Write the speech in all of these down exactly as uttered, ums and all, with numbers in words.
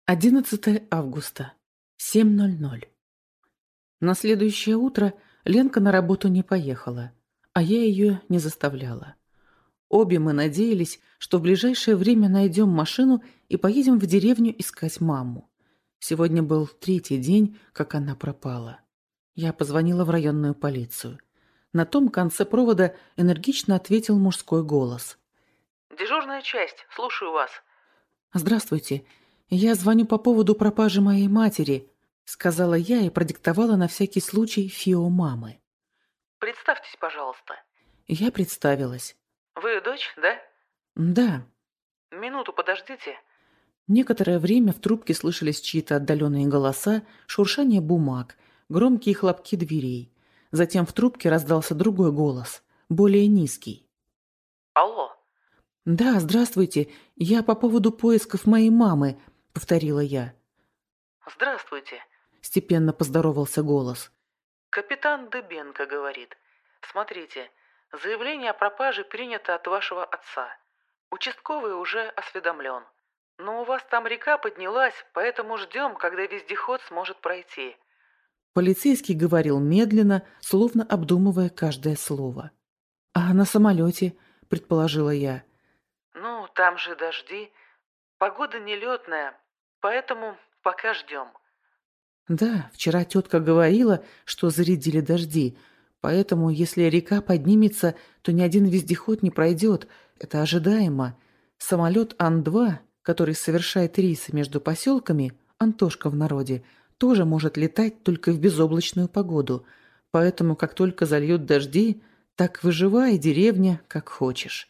одиннадцатое августа, семь ноль ноль. На следующее утро Ленка на работу не поехала, а я ее не заставляла. Обе мы надеялись, что в ближайшее время найдем машину и поедем в деревню искать маму. Сегодня был третий день, как она пропала. Я позвонила в районную полицию. На том конце провода энергично ответил мужской голос. «Дежурная часть, слушаю вас». «Здравствуйте. Я звоню по поводу пропажи моей матери», — сказала я и продиктовала на всякий случай ФИО мамы. «Представьтесь, пожалуйста». Я представилась. «Вы дочь, да?» «Да». «Минуту подождите». Некоторое время в трубке слышались чьи-то отдаленные голоса, шуршание бумаг, громкие хлопки дверей. Затем в трубке раздался другой голос, более низкий. «Алло». «Да, здравствуйте. Я по поводу поисков моей мамы», — повторила я. «Здравствуйте». Степенно поздоровался голос. «Капитан Дыбенко говорит. Смотрите, заявление о пропаже принято от вашего отца. Участковый уже осведомлен. Но у вас там река поднялась, поэтому ждем, когда вездеход сможет пройти». Полицейский говорил медленно, словно обдумывая каждое слово. «А на самолете?» – предположила я. «Ну, там же дожди. Погода нелетная, поэтому пока ждем». Да, вчера тетка говорила, что зарядили дожди, поэтому если река поднимется, то ни один вездеход не пройдет. Это ожидаемо. Самолет Ан два, который совершает рейсы между поселками, Антошка в народе, тоже может летать только в безоблачную погоду. Поэтому, как только зальют дожди, так выживай, деревня, как хочешь.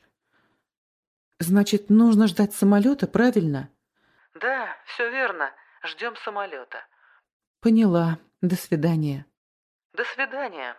Значит, нужно ждать самолета, правильно? «Да, все верно. Ждем самолета». Поняла. До свидания. «До свидания».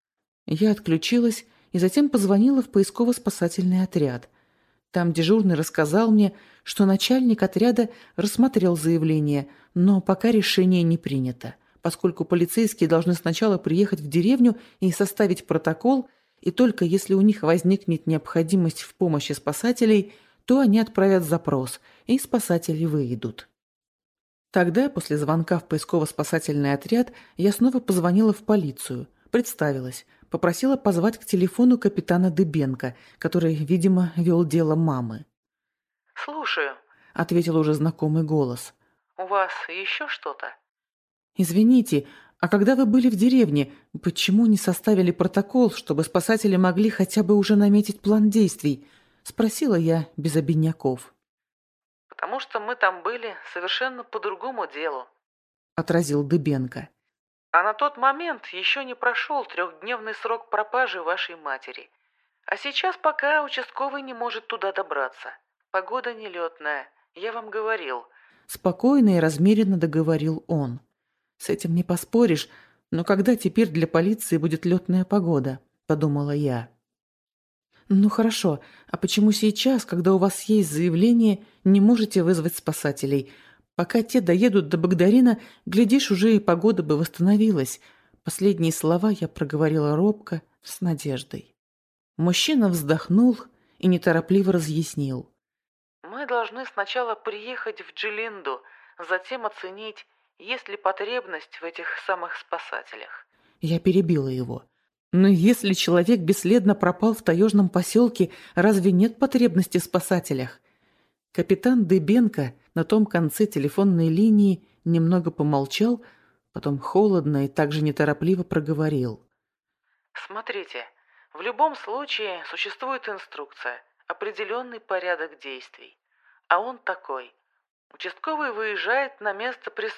Я отключилась и затем позвонила в поисково-спасательный отряд. Там дежурный рассказал мне, что начальник отряда рассмотрел заявление, но пока решение не принято, поскольку полицейские должны сначала приехать в деревню и составить протокол, и только если у них возникнет необходимость в помощи спасателей, то они отправят запрос, и спасатели выйдут. Тогда, после звонка в поисково-спасательный отряд, я снова позвонила в полицию, представилась, попросила позвать к телефону капитана Дыбенко, который, видимо, вел дело мамы. «Слушаю. — ответил уже знакомый голос. У вас еще что-то?» «Извините, а когда вы были в деревне, почему не составили протокол, чтобы спасатели могли хотя бы уже наметить план действий?» — спросила я без обиняков. «Потому что мы там были совершенно по другому делу». — отразил Дыбенко. «А на тот момент еще не прошел трехдневный срок пропажи вашей матери. А сейчас пока участковый не может туда добраться. Погода нелетная, я вам говорил». Спокойно и размеренно договорил он. «С этим не поспоришь, но когда теперь для полиции будет летная погода?» – подумала я. «Ну хорошо, а почему сейчас, когда у вас есть заявление, не можете вызвать спасателей? Пока те доедут до Богдарина, глядишь, уже и погода бы восстановилась». Последние слова я проговорила робко, с надеждой. Мужчина вздохнул и неторопливо разъяснил. «Мы должны сначала приехать в Джилинду, затем оценить, есть ли потребность в этих самых спасателях». Я перебила его. «Но если человек бесследно пропал в таежном поселке, разве нет потребности в спасателях?» Капитан Дыбенко на том конце телефонной линии немного помолчал, потом холодно и также неторопливо проговорил. «Смотрите, в любом случае существует инструкция, определенный порядок действий. А он такой. Участковый выезжает на место прис...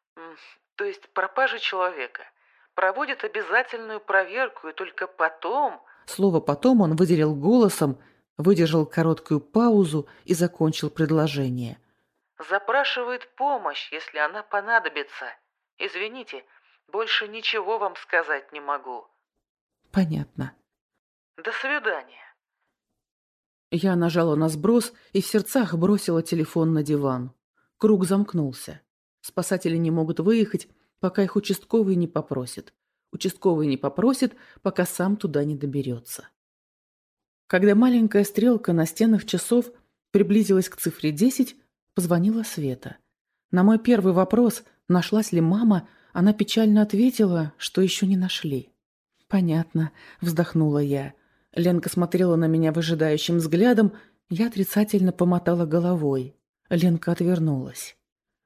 то есть пропажи человека, проводит обязательную проверку, и только потом...» Слово «потом» он выделил голосом, выдержал короткую паузу и закончил предложение. «Запрашивает помощь, если она понадобится. Извините, больше ничего вам сказать не могу». «Понятно». «До свидания». Я нажала на сброс и в сердцах бросила телефон на диван. Круг замкнулся. Спасатели не могут выехать, пока их участковый не попросит. Участковый не попросит, пока сам туда не доберется. Когда маленькая стрелка на стенах часов приблизилась к цифре десять, позвонила Света. На мой первый вопрос, нашлась ли мама, она печально ответила, что еще не нашли. «Понятно», — вздохнула я. Ленка смотрела на меня выжидающим взглядом, я отрицательно помотала головой. Ленка отвернулась.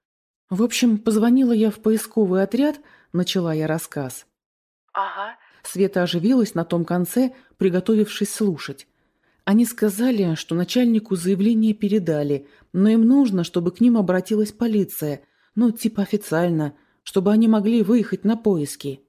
В общем, позвонила я в поисковый отряд, начала я рассказ. «Ага». Света оживилась на том конце, приготовившись слушать. Они сказали, что начальнику заявление передали, но им нужно, чтобы к ним обратилась полиция, ну, типа официально, чтобы они могли выехать на поиски.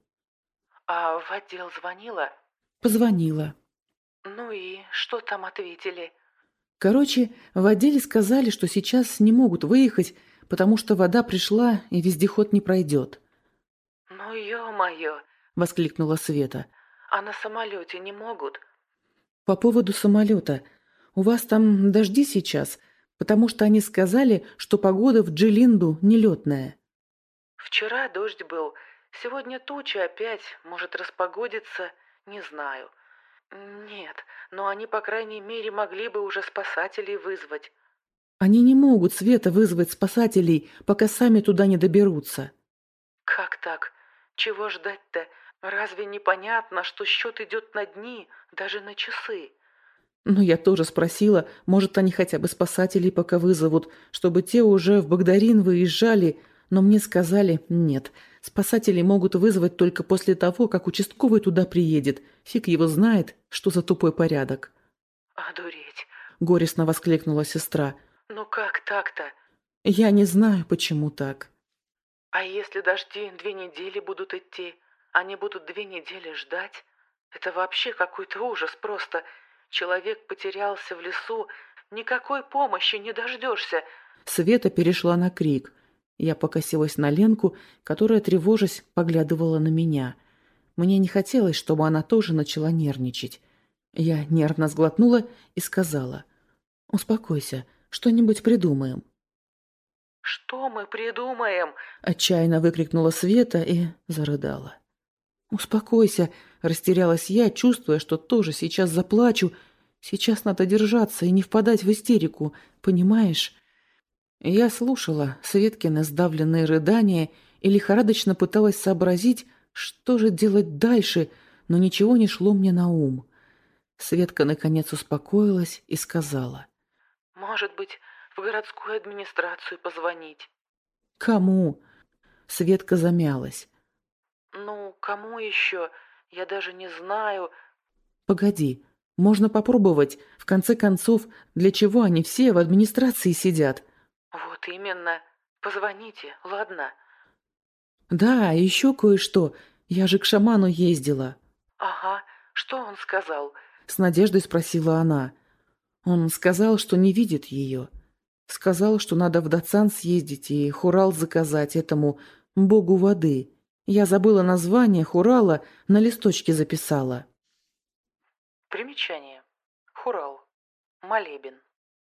«А в отдел звонила?» Позвонила. «Ну и что там ответили?» Короче, в отделе сказали, что сейчас не могут выехать, потому что вода пришла и вездеход не пройдет. «Ну, ё-моё!» — воскликнула Света. «А на самолете не могут?» По поводу самолета. У вас там дожди сейчас, потому что они сказали, что погода в Джилинду нелетная. «Вчера дождь был, сегодня тучи опять, может распогодится, не знаю. Нет, но они, по крайней мере, могли бы уже спасателей вызвать». Они не могут, Света, вызвать спасателей, пока сами туда не доберутся. «Как так? Чего ждать-то? Разве непонятно, что счет идет на дни, даже на часы?» Но я тоже спросила, может, они хотя бы спасателей пока вызовут, чтобы те уже в Багдарин выезжали, но мне сказали нет. Спасатели могут вызвать только после того, как участковый туда приедет. Фиг его знает, что за тупой порядок. «Одуреть!» — горестно воскликнула сестра. «Ну как так-то? Я не знаю, почему так. А если дожди две недели будут идти? Они будут две недели ждать? Это вообще какой-то ужас просто. Человек потерялся в лесу, никакой помощи не дождешься». Света перешла на крик. Я покосилась на Ленку, которая, тревожась, поглядывала на меня. Мне не хотелось, чтобы она тоже начала нервничать. Я нервно сглотнула и сказала: «Успокойся, что-нибудь придумаем». «Что мы придумаем?» — отчаянно выкрикнула Света и зарыдала. «Успокойся», — растерялась я, чувствуя, что тоже сейчас заплачу. Сейчас надо держаться и не впадать в истерику, понимаешь? Я слушала Светкины сдавленные рыдания и лихорадочно пыталась сообразить, что же делать дальше, но ничего не шло мне на ум. Светка наконец успокоилась и сказала: «Может быть, в городскую администрацию позвонить?» «Кому?» Светка замялась. «Ну, кому еще? Я даже не знаю». «Погоди, можно попробовать. В конце концов, для чего они все в администрации сидят?» «Вот именно. Позвоните, ладно?» «Да, еще кое-что. Я же к шаману ездила». «Ага. Что он сказал?» — с надеждой спросила она. Он сказал, что не видит ее. Сказал, что надо в Дацан съездить и хурал заказать этому богу воды. Я забыла название хурала, на листочке записала. Примечание. Хурал. Молебен.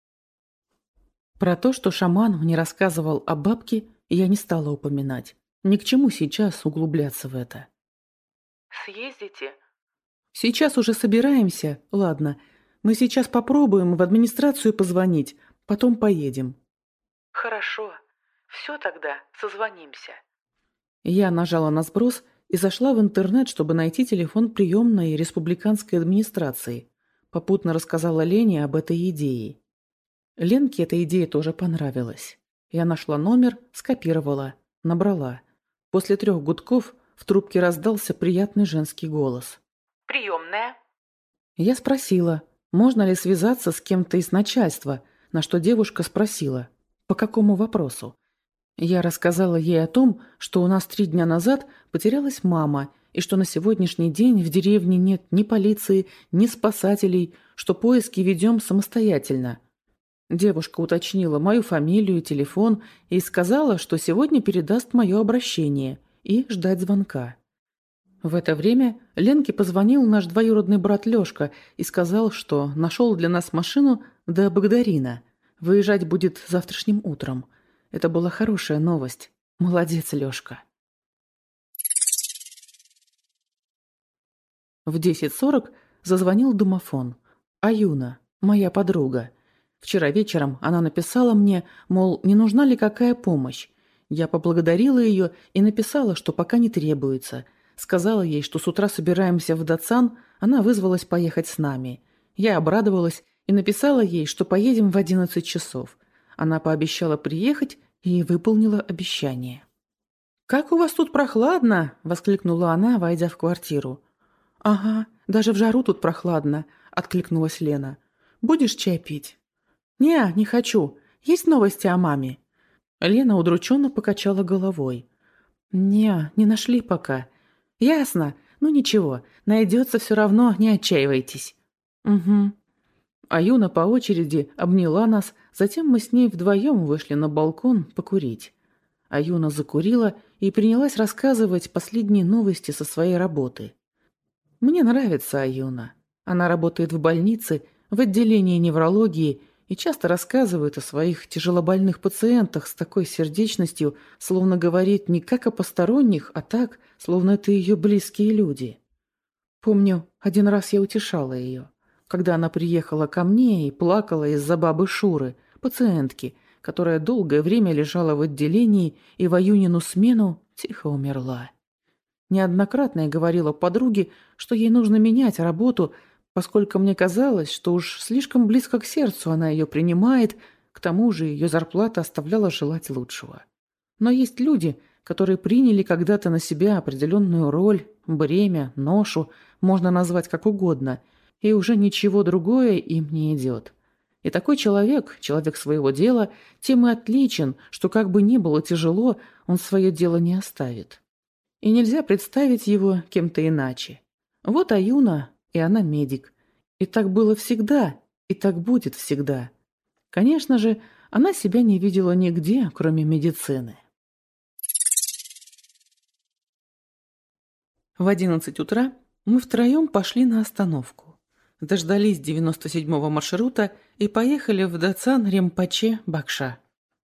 Про то, что шаман мне рассказывал о бабке, я не стала упоминать. Ни к чему сейчас углубляться в это. «Съездите?» Сейчас уже собираемся. Ладно, мы сейчас попробуем в администрацию позвонить, потом поедем. «Хорошо. Все тогда, созвонимся». Я нажала на сброс и зашла в интернет, чтобы найти телефон приемной республиканской администрации. Попутно рассказала Лене об этой идее. Ленке эта идея тоже понравилась. Я нашла номер, скопировала, набрала. После трех гудков в трубке раздался приятный женский голос. «Приемная?» Я спросила, можно ли связаться с кем-то из начальства, на что девушка спросила, по какому вопросу. Я рассказала ей о том, что у нас три дня назад потерялась мама, и что на сегодняшний день в деревне нет ни полиции, ни спасателей, что поиски ведем самостоятельно. Девушка уточнила мою фамилию и телефон и сказала, что сегодня передаст мое обращение и ждать звонка. В это время Ленке позвонил наш двоюродный брат Лёшка и сказал, что нашел для нас машину до Багдарина. Выезжать будет завтрашним утром. Это была хорошая новость. Молодец, Лёшка. В десять сорок зазвонил домофон. Аюна, моя подруга. Вчера вечером она написала мне, мол, не нужна ли какая помощь. Я поблагодарила ее и написала, что пока не требуется. Сказала ей, что с утра собираемся в Дацан, она вызвалась поехать с нами. Я обрадовалась и написала ей, что поедем в одиннадцать часов. Она пообещала приехать и выполнила обещание. «Как у вас тут прохладно!» – воскликнула она, войдя в квартиру. «Ага, даже в жару тут прохладно», – откликнулась Лена. «Будешь чай пить?» «Не, не хочу. Есть новости о маме?» Лена удрученно покачала головой. «Не, не нашли пока». «Ясно. Ну ничего, найдется все равно, не отчаивайтесь». «Угу». Аюна по очереди обняла нас, затем мы с ней вдвоем вышли на балкон покурить. Аюна закурила и принялась рассказывать последние новости со своей работы. Мне нравится Аюна. Она работает в больнице, в отделении неврологии и часто рассказывает о своих тяжелобольных пациентах с такой сердечностью, словно говорит не как о посторонних, а так, словно это ее близкие люди. Помню, один раз я утешала ее, когда она приехала ко мне и плакала из-за бабы Шуры, пациентки, которая долгое время лежала в отделении и в Аюнину смену тихо умерла. Неоднократно я говорила подруге, что ей нужно менять работу, поскольку мне казалось, что уж слишком близко к сердцу она ее принимает, к тому же ее зарплата оставляла желать лучшего. Но есть люди, которые приняли когда-то на себя определенную роль, бремя, ношу, можно назвать как угодно, и уже ничего другое им не идет. И такой человек, человек своего дела, тем и отличен, что как бы ни было тяжело, он свое дело не оставит. И нельзя представить его кем-то иначе. Вот Аюна, и она медик. И так было всегда, и так будет всегда. Конечно же, она себя не видела нигде, кроме медицины. В одиннадцать утра мы втроем пошли на остановку. Дождались девяносто седьмого маршрута и поехали в Дацан-Ремпаче-Бакша.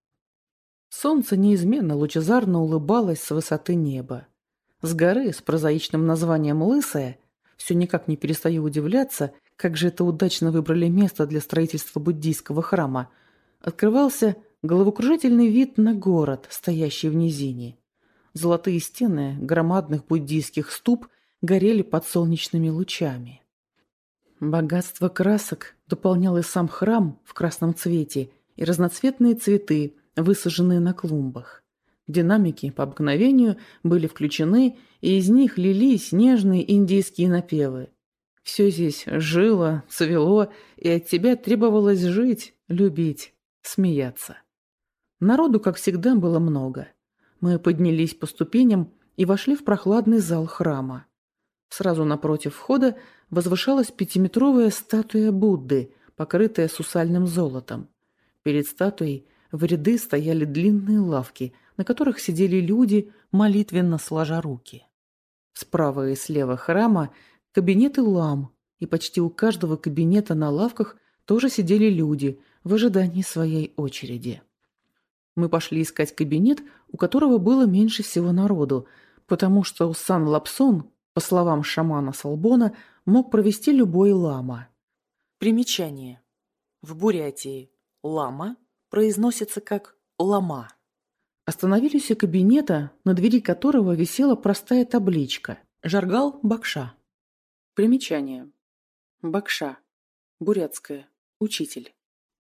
Солнце неизменно лучезарно улыбалось с высоты неба. С горы с прозаичным названием Лысая, все никак не перестаю удивляться, как же это удачно выбрали место для строительства буддийского храма, открывался головокружительный вид на город, стоящий в низине. Золотые стены громадных буддийских ступ горели под солнечными лучами. Богатство красок дополнял и сам храм в красном цвете и разноцветные цветы, высаженные на клумбах. Динамики по обыкновению были включены, и из них лились нежные индийские напевы. Все здесь жило, цвело, и от тебя требовалось жить, любить, смеяться. Народу, как всегда, было много. Мы поднялись по ступеням и вошли в прохладный зал храма. Сразу напротив входа возвышалась пятиметровая статуя Будды, покрытая сусальным золотом. Перед статуей в ряды стояли длинные лавки, на которых сидели люди, молитвенно сложа руки. Справа и слева храма кабинеты лам, и почти у каждого кабинета на лавках тоже сидели люди в ожидании своей очереди. Мы пошли искать кабинет, у которого было меньше всего народу, потому что Усан Лапсон, по словам шамана Салбона, мог провести любой лама. Примечание. В Бурятии лама произносится как лама. Остановились у кабинета, на двери которого висела простая табличка «Жаргал Бакша». Примечание. Бакша. Бурятская. Учитель.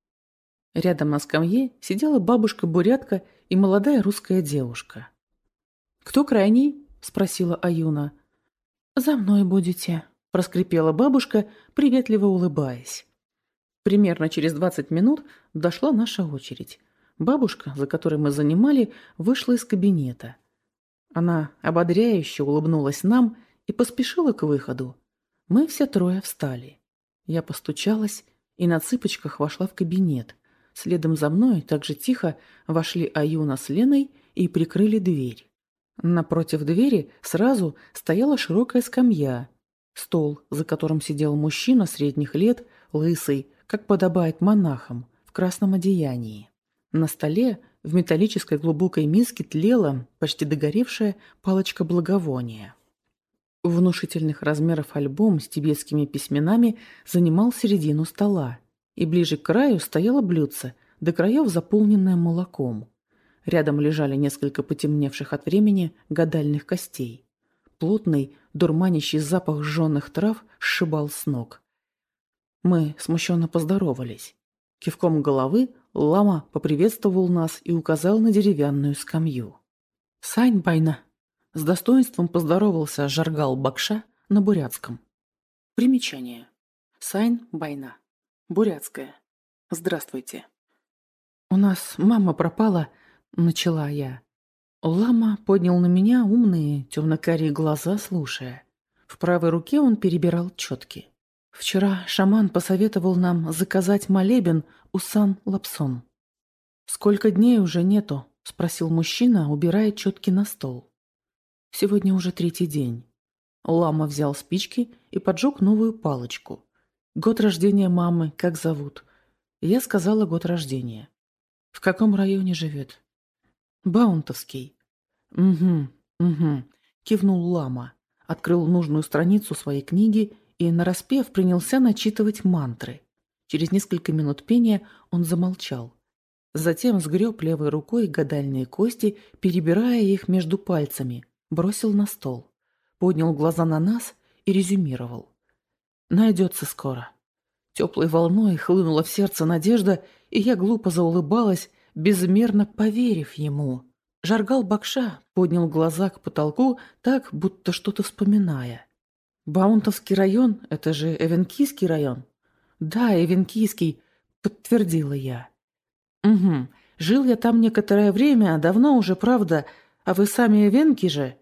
Рядом на скамье сидела бабушка-бурятка и молодая русская девушка. «Кто крайний?» – спросила Аюна. «За мной будете», – проскрипела бабушка, приветливо улыбаясь. Примерно через двадцать минут дошла наша очередь. Бабушка, за которой мы занимали, вышла из кабинета. Она ободряюще улыбнулась нам и поспешила к выходу. Мы все трое встали. Я постучалась и на цыпочках вошла в кабинет. Следом за мной так же тихо вошли Аюна с Леной и прикрыли дверь. Напротив двери сразу стояла широкая скамья, стол, за которым сидел мужчина средних лет, лысый, как подобает монахам, в красном одеянии. На столе в металлической глубокой миске тлела, почти догоревшая, палочка благовония. Внушительных размеров альбом с тибетскими письменами занимал середину стола, и ближе к краю стояло блюдце, до краев заполненное молоком. Рядом лежали несколько потемневших от времени гадальных костей. Плотный, дурманящий запах жженых трав сшибал с ног. Мы смущенно поздоровались. Кивком головы лама поприветствовал нас и указал на деревянную скамью. «Сань байна!» — с достоинством поздоровался Жаргал Бакша на бурятском. Примечание. Сань байна. Бурятская. Здравствуйте. «У нас мама пропала», — начала я. Лама поднял на меня умные темно-карие глаза, слушая. В правой руке он перебирал четки. «Вчера шаман посоветовал нам заказать молебен у Сан-Лапсон». «Сколько дней уже нету?» — спросил мужчина, убирая четки на стол. «Сегодня уже третий день». Лама взял спички и поджег новую палочку. «Год рождения мамы, как зовут?» Я сказала год рождения. «В каком районе живет?» «Баунтовский». «Угу, угу», — кивнул Лама, открыл нужную страницу своей книги и, нараспев, принялся начитывать мантры. Через несколько минут пения он замолчал. Затем сгреб левой рукой гадальные кости, перебирая их между пальцами, бросил на стол, поднял глаза на нас и резюмировал. «Найдется скоро». Теплой волной хлынула в сердце надежда, и я глупо заулыбалась, безмерно поверив ему. Жаргал Бакша поднял глаза к потолку, так, будто что-то вспоминая. «Баунтовский район — это же Эвенкийский район?» «Да, Эвенкийский», — подтвердила я. «Угу. Жил я там некоторое время, давно уже, правда. А вы сами эвенки же?»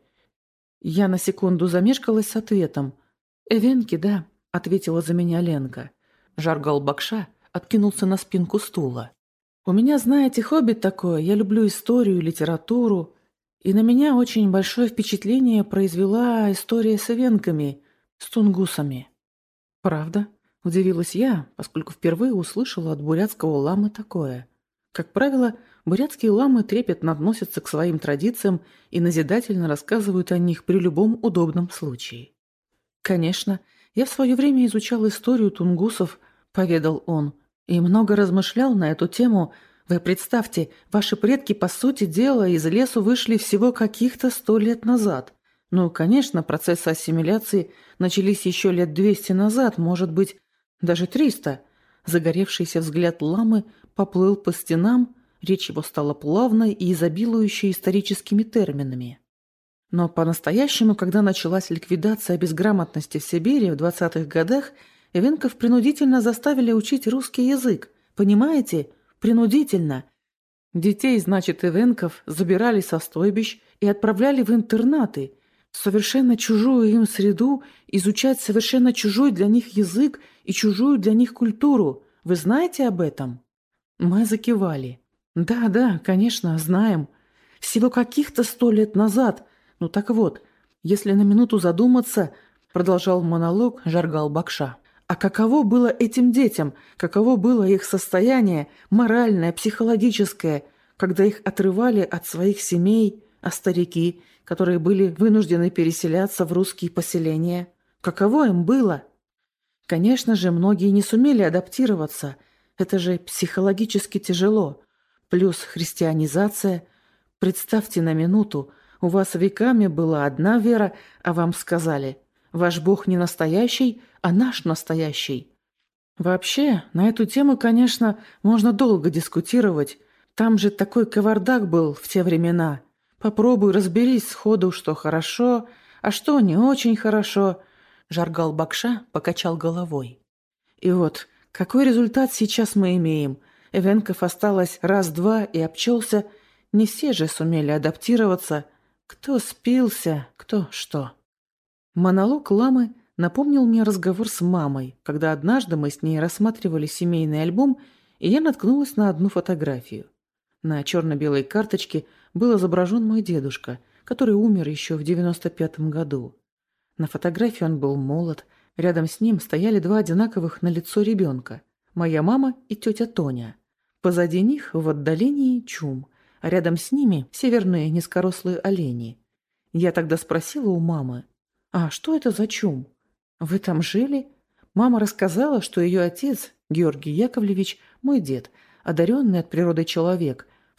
Я на секунду замешкалась с ответом. «Эвенки, да», — ответила за меня Ленка. Жаргал Бакша откинулся на спинку стула. «У меня, знаете, хобби такое. Я люблю историю, литературу. И на меня очень большое впечатление произвела история с эвенками, с тунгусами». «Правда?» — удивилась я, поскольку впервые услышала от бурятского ламы такое. Как правило, бурятские ламы трепетно относятся к своим традициям и назидательно рассказывают о них при любом удобном случае. «Конечно, я в свое время изучал историю тунгусов», — поведал он, «и много размышлял на эту тему. Вы представьте, ваши предки, по сути дела, из лесу вышли всего каких-то сто лет назад. Ну, конечно, процессы ассимиляции начались еще лет двести назад, может быть, даже триста». Загоревшийся взгляд ламы поплыл по стенам, речь его стала плавной и изобилующей историческими терминами. Но по-настоящему, когда началась ликвидация безграмотности в Сибири в двадцатых годах, эвенков принудительно заставили учить русский язык. Понимаете? Принудительно. Детей, значит, эвенков забирали со стойбищ и отправляли в интернаты, в совершенно чужую им среду, изучать совершенно чужой для них язык и чужую для них культуру. Вы знаете об этом?» Мы закивали. «Да, да, конечно, знаем. Всего каких-то сто лет назад. Ну так вот, если на минуту задуматься, — продолжал монолог Жаргал Бакша, — а каково было этим детям, каково было их состояние, моральное, психологическое, когда их отрывали от своих семей, а старики, которые были вынуждены переселяться в русские поселения, каково им было? Конечно же, многие не сумели адаптироваться. Это же психологически тяжело. Плюс христианизация. Представьте на минуту, у вас веками была одна вера, а вам сказали: ваш Бог не настоящий, а наш настоящий. Вообще, на эту тему, конечно, можно долго дискутировать. Там же такой кавардак был в те времена. Попробуй разберись сходу, что хорошо, а что не очень хорошо. Жаргал Бакша покачал головой. И вот, какой результат сейчас мы имеем? Эвенков осталось раз-два и обчелся. Не все же сумели адаптироваться. Кто спился, кто что. Монолог ламы напомнил мне разговор с мамой, когда однажды мы с ней рассматривали семейный альбом, и я наткнулась на одну фотографию. На черно-белой карточке был изображен мой дедушка, который умер еще в девяносто пятом году. На фотографии он был молод, рядом с ним стояли два одинаковых на лицо ребенка – моя мама и тетя Тоня. Позади них в отдалении чум, а рядом с ними северные низкорослые олени. Я тогда спросила у мамы: «А что это за чум? Вы там жили?» Мама рассказала, что ее отец, Георгий Яковлевич, мой дед, одаренный от природы человек, в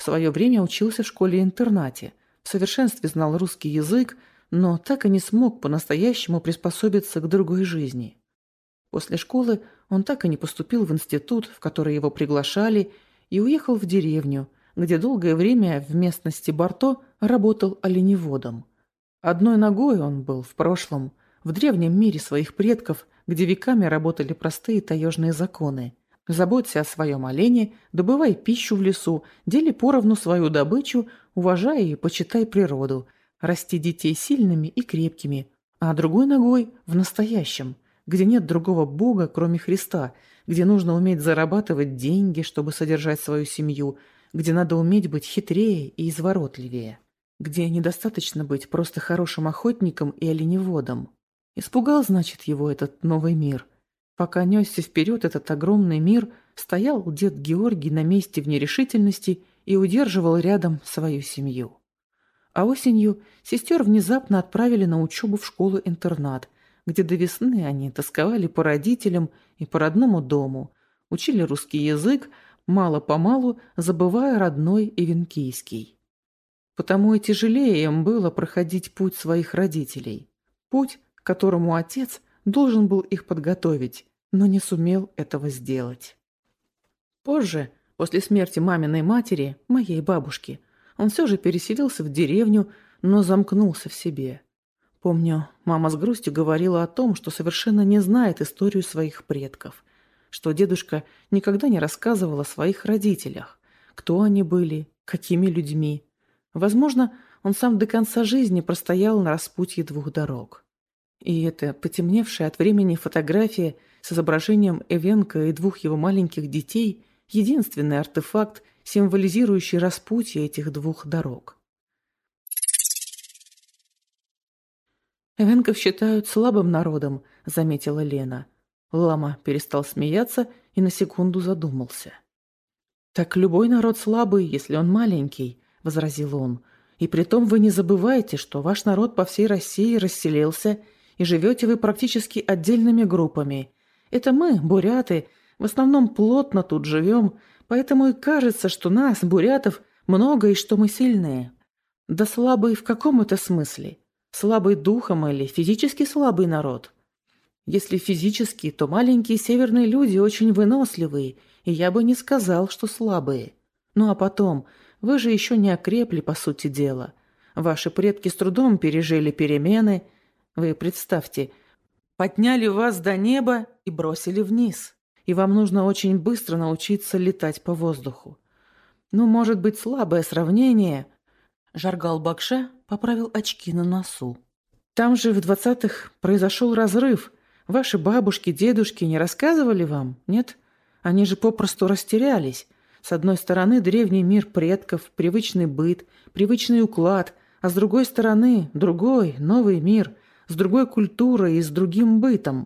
В свое время учился в школе-интернате, в совершенстве знал русский язык, но так и не смог по-настоящему приспособиться к другой жизни. После школы он так и не поступил в институт, в который его приглашали, и уехал в деревню, где долгое время в местности Барто работал оленеводом. Одной ногой он был в прошлом, в древнем мире своих предков, где веками работали простые таежные законы. Заботься о своем олене, добывай пищу в лесу, дели поровну свою добычу, уважай и почитай природу, расти детей сильными и крепкими, а другой ногой в настоящем, где нет другого Бога, кроме Христа, где нужно уметь зарабатывать деньги, чтобы содержать свою семью, где надо уметь быть хитрее и изворотливее, где недостаточно быть просто хорошим охотником и оленеводом. Испугал, значит, его этот новый мир. Пока несся вперед этот огромный мир, стоял дед Георгий на месте в нерешительности и удерживал рядом свою семью. А осенью сестер внезапно отправили на учебу в школу-интернат, где до весны они тосковали по родителям и по родному дому, учили русский язык, мало-помалу забывая родной эвенкийский. Потому и тяжелее им было проходить путь своих родителей. Путь, к которому отец должен был их подготовить, но не сумел этого сделать. Позже, после смерти маминой матери, моей бабушки, он все же переселился в деревню, но замкнулся в себе. Помню, мама с грустью говорила о том, что совершенно не знает историю своих предков, что дедушка никогда не рассказывал о своих родителях, кто они были, какими людьми. Возможно, он сам до конца жизни простоял на распутье двух дорог. И эта потемневшая от времени фотография с изображением Эвенка и двух его маленьких детей – единственный артефакт, символизирующий распутье этих двух дорог. «Эвенков считают слабым народом», – заметила Лена. Лама перестал смеяться и на секунду задумался. «Так любой народ слабый, если он маленький», – возразил он. «И притом вы не забывайте, что ваш народ по всей России расселился, и живете вы практически отдельными группами. Это мы, буряты, в основном плотно тут живем, поэтому и кажется, что нас, бурятов, много и что мы сильные. Да слабый в каком это смысле? Слабый духом или физически слабый народ? Если физически, то маленькие северные люди очень выносливые, и я бы не сказал, что слабые. Ну а потом, вы же еще не окрепли, по сути дела. Ваши предки с трудом пережили перемены. Вы представьте, подняли вас до неба и бросили вниз. И вам нужно очень быстро научиться летать по воздуху. Ну, может быть, слабое сравнение. Жаргал Бакша поправил очки на носу. Там же в двадцатых произошел разрыв. Ваши бабушки, дедушки не рассказывали вам, нет? Они же попросту растерялись. С одной стороны древний мир предков, привычный быт, привычный уклад, а с другой стороны другой, новый мир, с другой культурой и с другим бытом.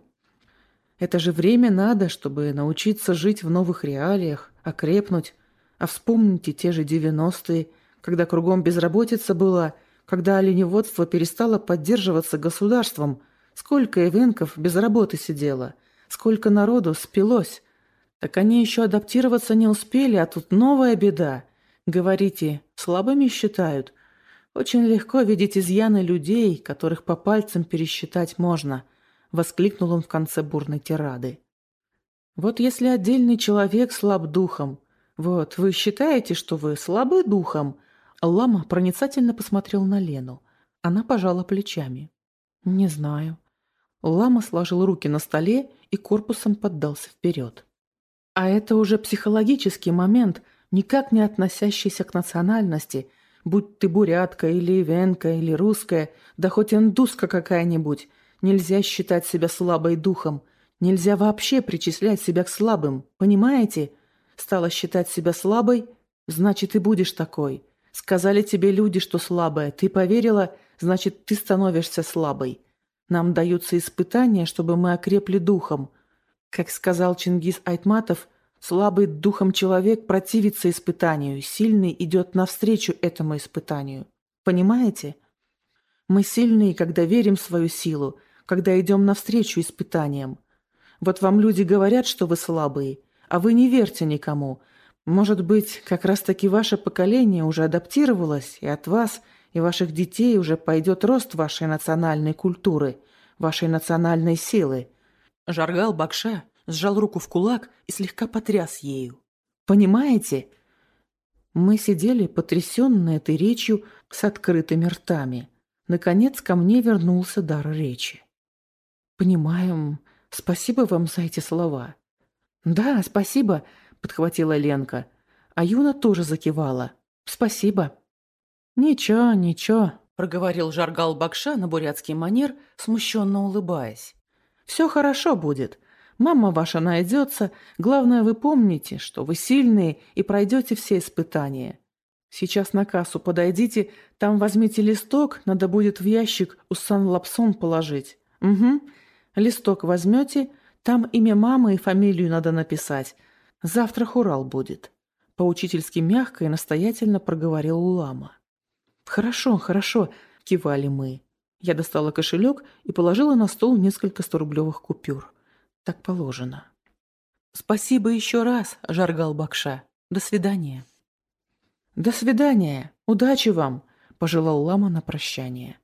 Это же время надо, чтобы научиться жить в новых реалиях, окрепнуть. А вспомните те же девяностые, когда кругом безработица была, когда оленеводство перестало поддерживаться государством. Сколько эвенков без работы сидело, сколько народу спилось. Так они еще адаптироваться не успели, а тут новая беда. Говорите, слабыми считают? Очень легко видеть изъяны людей, которых по пальцам пересчитать можно. Воскликнул он в конце бурной тирады. Вот если отдельный человек слаб духом, вот вы считаете, что вы слабы духом? Лама проницательно посмотрел на Лену. Она пожала плечами. Не знаю. Лама сложил руки на столе и корпусом поддался вперед. А это уже психологический момент, никак не относящийся к национальности, будь ты бурятка или эвенка или русская, да хоть индуска какая-нибудь. Нельзя считать себя слабой духом. Нельзя вообще причислять себя к слабым. Понимаете? Стала считать себя слабой, значит и будешь такой. Сказали тебе люди, что слабая. Ты поверила, значит ты становишься слабой. Нам даются испытания, чтобы мы окрепли духом. Как сказал Чингис Айтматов, слабый духом человек противится испытанию, сильный идет навстречу этому испытанию. Понимаете? Мы сильные, когда верим в свою силу, когда идем навстречу испытаниям. Вот вам люди говорят, что вы слабые, а вы не верьте никому. Может быть, как раз-таки ваше поколение уже адаптировалось, и от вас и ваших детей уже пойдет рост вашей национальной культуры, вашей национальной силы. Жаргал Бакша сжал руку в кулак и слегка потряс ею. Понимаете? Мы сидели, потрясенные этой речью, с открытыми ртами. Наконец ко мне вернулся дар речи. Понимаем. Спасибо вам за эти слова. Да, спасибо, подхватила Ленка. А Юна тоже закивала. Спасибо. Ничего, ничего, проговорил Жаргал Бакша на бурятский манер, смущенно улыбаясь. Все хорошо будет. Мама ваша найдется. Главное, вы помните, что вы сильные и пройдете все испытания. Сейчас на кассу подойдите, там возьмите листок, надо будет в ящик Усан Лапсон положить. Угу. Листок возьмете, там имя мамы и фамилию надо написать. Завтра хурал будет. Поучительски мягко и настоятельно проговорил Улама. Хорошо, хорошо, кивали мы. Я достала кошелек и положила на стол несколько сторублевых купюр. Так положено. Спасибо еще раз, Жаргал Бакша. До свидания. До свидания. Удачи вам, пожелал Лама на прощание.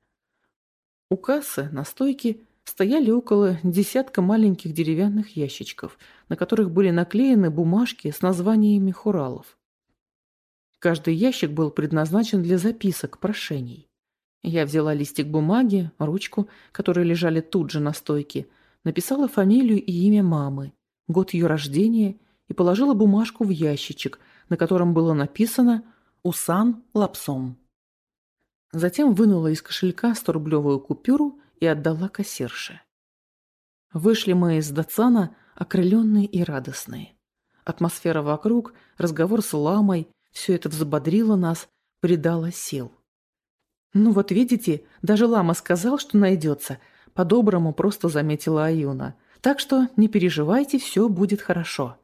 У кассы на стойке стояли около десятка маленьких деревянных ящичков, на которых были наклеены бумажки с названиями хуралов. Каждый ящик был предназначен для записок, прошений. Я взяла листик бумаги, ручку, которые лежали тут же на стойке, написала фамилию и имя мамы, год ее рождения и положила бумажку в ящичек, на котором было написано «Усан Лапсом». Затем вынула из кошелька сторублевую купюру и отдала кассирше. Вышли мы из Дацана, окрыленные и радостные. Атмосфера вокруг, разговор с Ламой – все это взбодрило нас, придало сил. «Ну вот видите, даже Лама сказал, что найдется», – по-доброму просто заметила Аюна. «Так что не переживайте, все будет хорошо».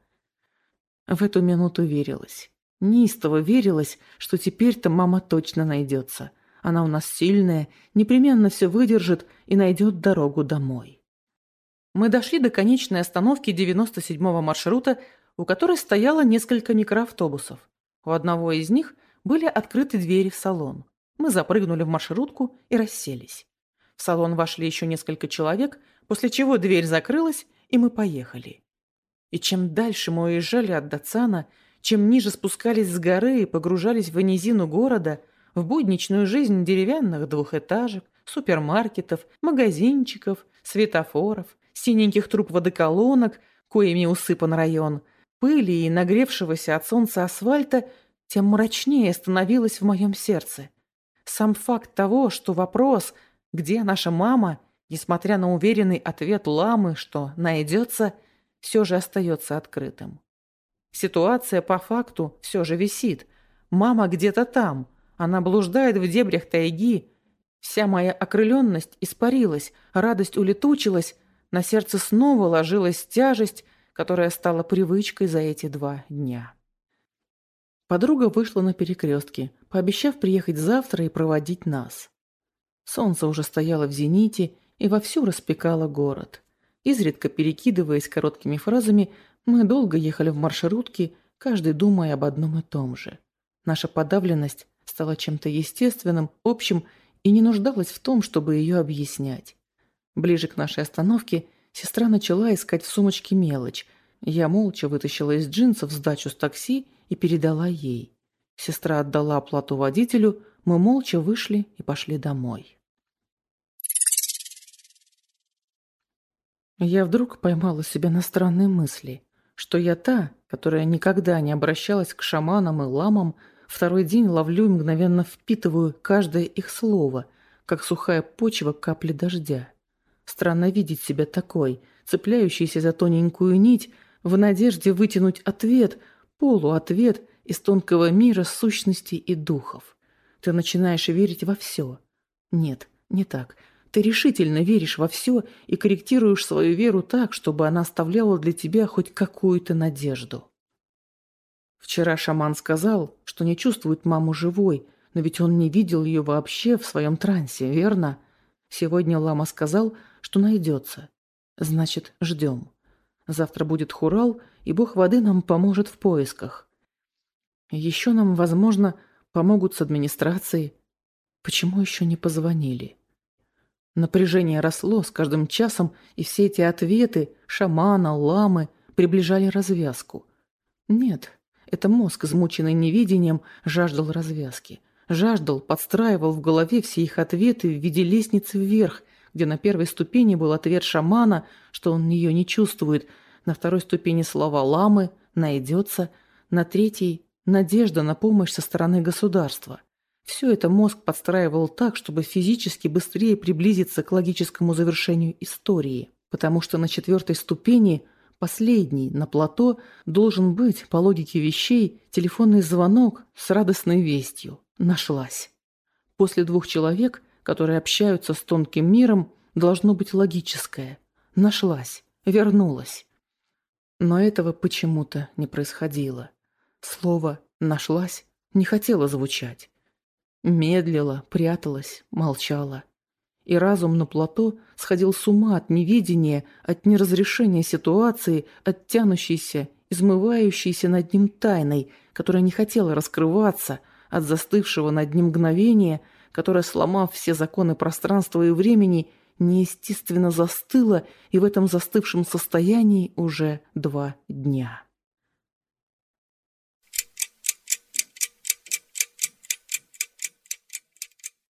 В эту минуту верилось. Неистово верилось, что теперь-то мама точно найдется. Она у нас сильная, непременно все выдержит и найдет дорогу домой. Мы дошли до конечной остановки девяносто седьмого маршрута, у которой стояло несколько микроавтобусов. У одного из них были открыты двери в салон. Мы запрыгнули в маршрутку и расселись. В салон вошли еще несколько человек, после чего дверь закрылась, и мы поехали. И чем дальше мы уезжали от Дацана, чем ниже спускались с горы и погружались в низину города, в будничную жизнь деревянных двухэтажек, супермаркетов, магазинчиков, светофоров, синеньких труб водоколонок, коими усыпан район, пыли и нагревшегося от солнца асфальта, тем мрачнее становилось в моем сердце. Сам факт того, что вопрос «Где наша мама?», несмотря на уверенный ответ Ламы, что найдется, все же остается открытым. Ситуация по факту все же висит. Мама где-то там. Она блуждает в дебрях тайги. Вся моя окрыленность испарилась, радость улетучилась, на сердце снова ложилась тяжесть, которая стала привычкой за эти два дня. Подруга вышла на перекрестке, пообещав приехать завтра и проводить нас. Солнце уже стояло в зените и вовсю распекало город. Изредка перекидываясь короткими фразами, мы долго ехали в маршрутке, каждый думая об одном и том же. Наша подавленность стала чем-то естественным, общим и не нуждалась в том, чтобы ее объяснять. Ближе к нашей остановке сестра начала искать в сумочке мелочь. Я молча вытащила из джинсов сдачу с такси и передала ей. Сестра отдала оплату водителю, мы молча вышли и пошли домой. Я вдруг поймала себя на странные мысли, что я та, которая никогда не обращалась к шаманам и ламам, второй день ловлю и мгновенно впитываю каждое их слово, как сухая почва капли дождя. Странно видеть себя такой, цепляющейся за тоненькую нить, в надежде вытянуть ответ, полуответ из тонкого мира сущностей и духов. Ты начинаешь верить во все. Нет, не так. Ты решительно веришь во все и корректируешь свою веру так, чтобы она оставляла для тебя хоть какую-то надежду. Вчера шаман сказал, что не чувствует маму живой, но ведь он не видел ее вообще в своем трансе, верно? Сегодня Лама сказал, что найдется. Значит, ждем. Завтра будет хурал, и бог воды нам поможет в поисках. Еще нам, возможно, помогут с администрацией. Почему еще не позвонили? Напряжение росло с каждым часом, и все эти ответы шамана, ламы приближали развязку. Нет, это мозг, измученный невидением, жаждал развязки. Жаждал, подстраивал в голове все их ответы в виде лестницы вверх, где на первой ступени был ответ шамана, что он ее не чувствует, на второй ступени слова ламы «найдется», на третьей – надежда на помощь со стороны государства. Все это мозг подстраивал так, чтобы физически быстрее приблизиться к логическому завершению истории, потому что на четвертой ступени, последней, на плато, должен быть, по логике вещей, телефонный звонок с радостной вестью. Нашлась. После двух человек, которые общаются с тонким миром, должно быть логическое. Нашлась, вернулась. Но этого почему-то не происходило. Слово «нашлась» не хотело звучать. Медлила, пряталась, молчала. И разум на плато сходил с ума от невидения, от неразрешения ситуации, от тянущейся, измывающейся над ним тайной, которая не хотела раскрываться, от застывшего над ним мгновения, которое, сломав все законы пространства и времени, неестественно застыло и в этом застывшем состоянии уже два дня.